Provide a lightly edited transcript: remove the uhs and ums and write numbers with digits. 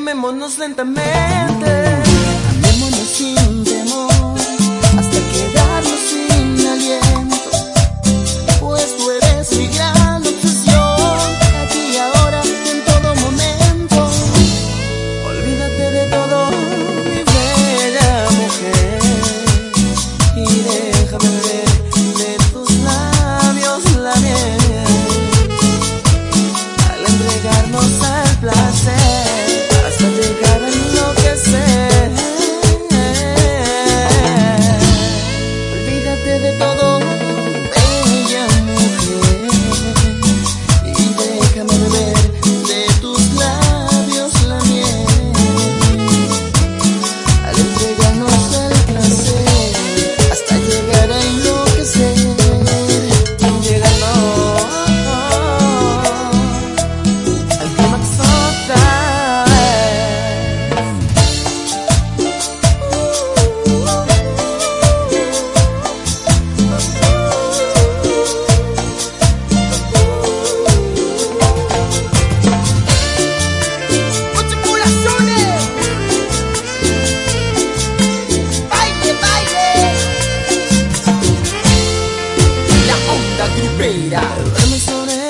Amémonos lentamente, amémonos sin temor, hasta quedarnos sin aliento, pues tú eres mi gran obsesión, aquí y ahora y en todo momento. Olvídate de todo, mi bella mujer, y déjame ver de tus labios la miel, al entregarnos al placer. Llegar a enloquecer. Olvídate de todo, bella mujer, y déjame beber de tus labios la miel, al entregarnos el placer, hasta llegar a enloquecer. Llegando al clímax total. Duerme sobre